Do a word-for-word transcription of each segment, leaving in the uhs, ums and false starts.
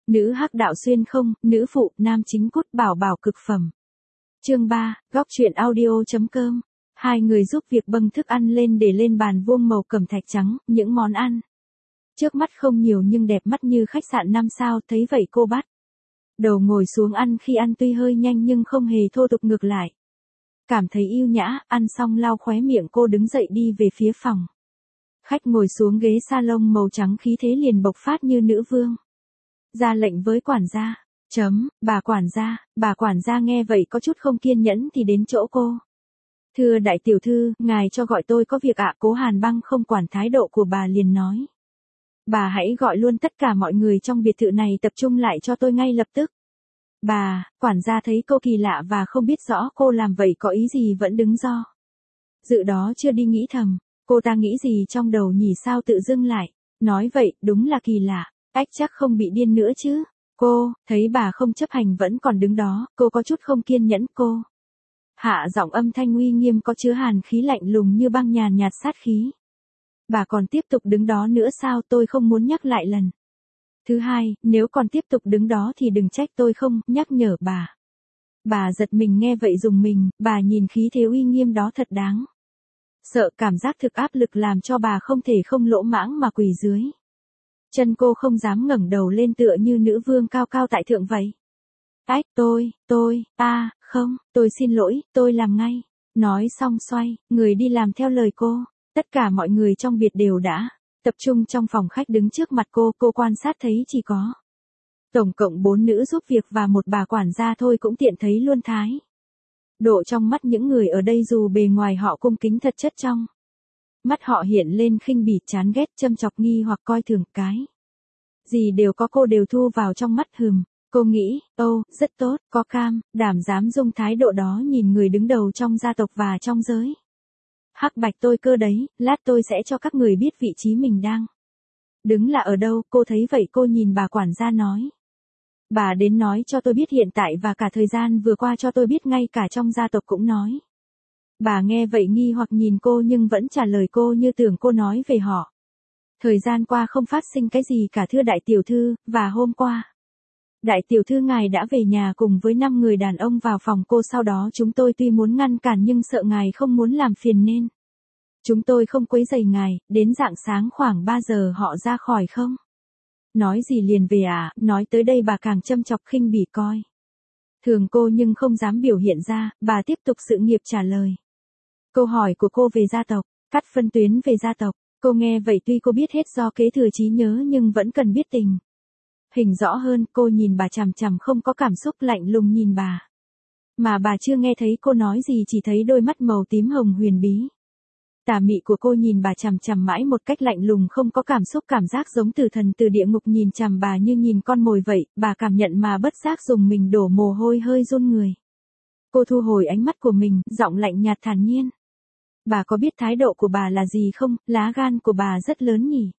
Nữ hắc đạo xuyên không, nữ phụ, nam chính cốt bảo bảo cực phẩm. Chương ba, góc truyện audio chấm com. Hai người giúp việc bưng thức ăn lên để lên bàn vuông màu cẩm thạch trắng, những món ăn trước mắt không nhiều nhưng đẹp mắt như khách sạn năm sao, thấy vậy cô bắt đầu ngồi xuống ăn, khi ăn tuy hơi nhanh nhưng không hề thô tục, ngược lại cảm thấy yêu nhã. Ăn xong lau khóe miệng, cô đứng dậy đi về phía phòng khách, ngồi xuống ghế salon màu trắng, khí thế liền bộc phát như nữ vương. Ra lệnh với quản gia. Chấm, bà quản gia. Bà quản gia nghe vậy có chút không kiên nhẫn thì đến chỗ cô. Thưa đại tiểu thư, ngài cho gọi tôi có việc ạ. Cố Hàn Băng không quản thái độ của bà liền nói. Bà hãy gọi luôn tất cả mọi người trong biệt thự này tập trung lại cho tôi ngay lập tức. Bà, quản gia thấy cô kỳ lạ và không biết rõ cô làm vậy có ý gì vẫn đứng do dự đó chưa đi, nghĩ thầm, cô ta nghĩ gì trong đầu nhỉ, sao tự dưng lại nói vậy, đúng là kỳ lạ. Ách, chắc không bị điên nữa chứ. Cô, thấy bà không chấp hành vẫn còn đứng đó, cô có chút không kiên nhẫn. Cô hạ giọng, âm thanh uy nghiêm có chứa hàn khí lạnh lùng như băng, nhàn nhạt sát khí. Bà còn tiếp tục đứng đó nữa sao? Tôi không muốn nhắc lại lần thứ hai, nếu còn tiếp tục đứng đó thì đừng trách tôi không nhắc nhở bà. Bà giật mình nghe vậy dùng mình, bà nhìn khí thế uy nghiêm đó thật đáng sợ, cảm giác thực áp lực làm cho bà không thể không lỗ mãng mà quỳ dưới chân cô, không dám ngẩng đầu lên, tựa như nữ vương cao cao tại thượng vậy. Ách, tôi, tôi, ta, không, tôi xin lỗi, tôi làm ngay. Nói xong xoay, người đi làm theo lời cô. Tất cả mọi người trong biệt đều đã tập trung trong phòng khách đứng trước mặt cô. Cô quan sát thấy chỉ có tổng cộng bốn nữ giúp việc và một bà quản gia thôi, cũng tiện thấy luôn thái độ trong mắt những người ở đây, dù bề ngoài họ cung kính, thật chất trong mắt họ hiện lên khinh bỉ, chán ghét, châm chọc, nghi hoặc coi thường. Cái gì đều có, cô đều thu vào trong mắt. Hừm, cô nghĩ, ô, rất tốt, có cam đảm dám dùng thái độ đó nhìn người đứng đầu trong gia tộc và trong giới hắc bạch. Tôi cơ đấy, lát tôi sẽ cho các người biết vị trí mình đang đứng là ở đâu. Cô thấy vậy cô nhìn bà quản gia nói. Bà đến nói cho tôi biết hiện tại và cả thời gian vừa qua cho tôi biết, ngay cả trong gia tộc cũng nói. Bà nghe vậy nghi hoặc nhìn cô nhưng vẫn trả lời cô như tưởng cô nói về họ. Thời gian qua không phát sinh cái gì cả thưa đại tiểu thư, và hôm qua đại tiểu thư ngài đã về nhà cùng với năm người đàn ông vào phòng cô, sau đó chúng tôi tuy muốn ngăn cản nhưng sợ ngài không muốn làm phiền nên chúng tôi không quấy rầy ngài. Đến rạng sáng khoảng ba giờ họ ra khỏi không nói gì liền về à. Nói tới đây bà càng châm chọc khinh bỉ coi thường cô nhưng không dám biểu hiện ra. Bà tiếp tục sự nghiệp trả lời câu hỏi của cô về gia tộc, cắt phân tuyến về gia tộc. Cô nghe vậy tuy cô biết hết do kế thừa trí nhớ nhưng vẫn cần biết tình hình rõ hơn. Cô nhìn bà chằm chằm, không có cảm xúc, lạnh lùng nhìn bà. Mà bà chưa nghe thấy cô nói gì, chỉ thấy đôi mắt màu tím hồng huyền bí tà mị của cô nhìn bà chằm chằm mãi một cách lạnh lùng, không có cảm xúc, cảm giác giống tử thần từ địa ngục nhìn chằm bà như nhìn con mồi vậy. Bà cảm nhận mà bất giác dùng mình đổ mồ hôi, hơi run người. Cô thu hồi ánh mắt của mình, giọng lạnh nhạt thản nhiên. Bà có biết thái độ của bà là gì không? Lá gan của bà rất lớn nhỉ?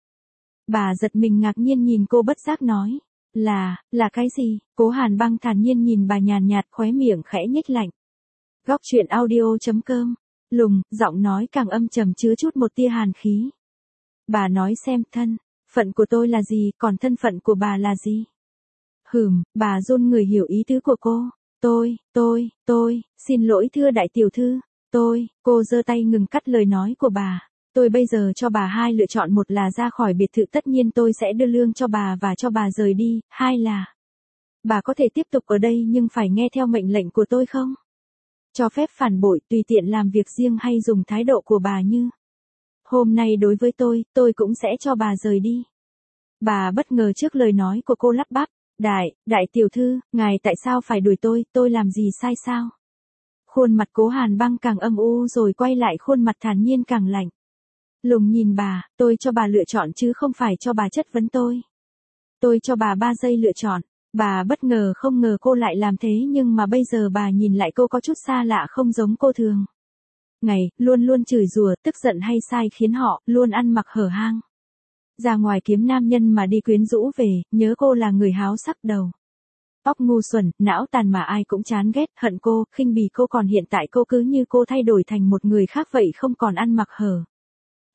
Bà giật mình ngạc nhiên nhìn cô, bất giác nói. Là, là cái gì? Cố Hàn Băng thản nhiên nhìn bà, nhàn nhạt, khóe miệng khẽ nhếch lạnh. Góc truyện audio chấm com. Lùng, giọng nói càng âm trầm, chứa chút một tia hàn khí. Bà nói xem, thân phận của tôi là gì, còn thân phận của bà là gì? Hừm, bà run người hiểu ý tứ của cô. Tôi, tôi, tôi, xin lỗi thưa đại tiểu thư. Tôi, cô giơ tay ngừng cắt lời nói của bà. Tôi bây giờ cho bà hai lựa chọn, một là ra khỏi biệt thự, tất nhiên tôi sẽ đưa lương cho bà và cho bà rời đi. Hai là bà có thể tiếp tục ở đây nhưng phải nghe theo mệnh lệnh của tôi không cho phép phản bội, tùy tiện làm việc riêng hay dùng thái độ của bà như hôm nay đối với tôi. Tôi cũng sẽ cho bà rời đi. Bà bất ngờ trước lời nói của cô, lắp bắp. Đại, đại tiểu thư, ngài tại sao phải đuổi tôi, tôi làm gì sai sao? Khuôn mặt Cố Hàn Băng càng âm u rồi quay lại khuôn mặt thản nhiên càng lạnh lùng nhìn bà. Tôi cho bà lựa chọn chứ không phải cho bà chất vấn tôi. Tôi cho bà ba giây lựa chọn. Bà bất ngờ, không ngờ cô lại làm thế, nhưng mà bây giờ bà nhìn lại cô có chút xa lạ, không giống cô thường ngày, luôn luôn chửi rủa, tức giận hay sai khiến họ luôn ăn mặc hở hang ra ngoài kiếm nam nhân mà đi quyến rũ về. Nhớ cô là người háo sắc, đầu óc ngu xuẩn, não tàn mà ai cũng chán ghét, hận cô, khinh bỉ cô, còn hiện tại cô cứ như cô thay đổi thành một người khác vậy, không còn ăn mặc hở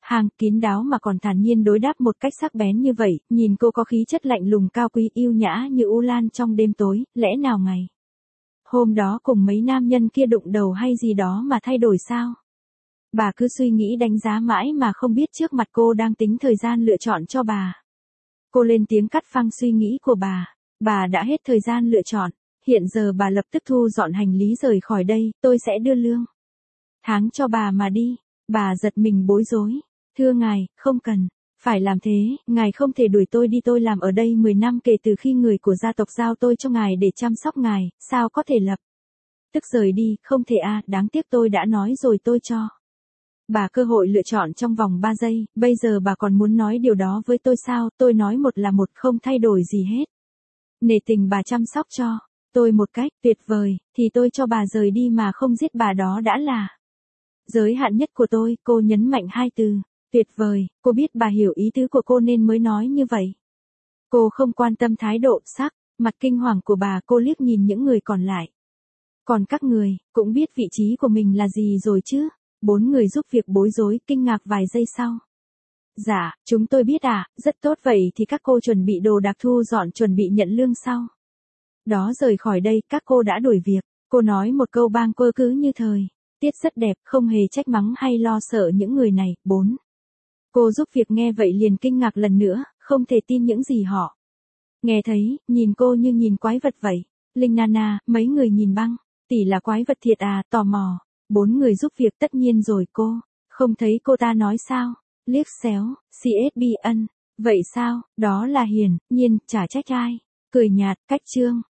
Hàng kín đáo mà còn thản nhiên đối đáp một cách sắc bén như vậy, nhìn cô có khí chất lạnh lùng cao quý yêu nhã như u lan trong đêm tối, lẽ nào ngày hôm đó cùng mấy nam nhân kia đụng đầu hay gì đó mà thay đổi sao? Bà cứ suy nghĩ đánh giá mãi mà không biết trước mặt cô đang tính thời gian lựa chọn cho bà. Cô lên tiếng cắt phăng suy nghĩ của bà. Bà đã hết thời gian lựa chọn. Hiện giờ bà lập tức thu dọn hành lý rời khỏi đây, tôi sẽ đưa lương tháng cho bà mà đi. Bà giật mình bối rối. Thưa ngài, không cần. Phải làm thế, ngài không thể đuổi tôi đi, tôi làm ở đây mười năm kể từ khi người của gia tộc giao tôi cho ngài để chăm sóc ngài, sao có thể lập tức rời đi, không thể à, đáng tiếc tôi đã nói rồi tôi cho bà cơ hội lựa chọn trong vòng ba giây, bây giờ bà còn muốn nói điều đó với tôi sao, tôi nói một là một không thay đổi gì hết. Nể tình bà chăm sóc cho tôi một cách tuyệt vời, thì tôi cho bà rời đi mà không giết bà, đó đã là giới hạn nhất của tôi, cô nhấn mạnh hai từ. Tuyệt vời, cô biết bà hiểu ý tứ của cô nên mới nói như vậy. Cô không quan tâm thái độ, sắc, mặt kinh hoàng của bà, cô liếc nhìn những người còn lại. Còn các người, cũng biết vị trí của mình là gì rồi chứ? Bốn người giúp việc bối rối, kinh ngạc vài giây sau. Dạ, chúng tôi biết à, rất tốt, vậy thì các cô chuẩn bị đồ đạc thu dọn, chuẩn bị nhận lương sau đó rời khỏi đây, các cô đã đuổi việc. Cô nói một câu bang quơ cứ như thời tiết rất đẹp, không hề trách mắng hay lo sợ những người này. Bốn cô giúp việc nghe vậy liền kinh ngạc lần nữa, không thể tin những gì họ nghe thấy, nhìn cô như nhìn quái vật vậy. Linh Nana, mấy người nhìn băng tỷ là quái vật thiệt à, tò mò. Bốn người giúp việc tất nhiên rồi, cô không thấy cô ta nói sao? Liếc xéo, xê ét bê ân. Vậy sao, đó là hiển nhiên, chả trách ai. Cười nhạt, cách chương.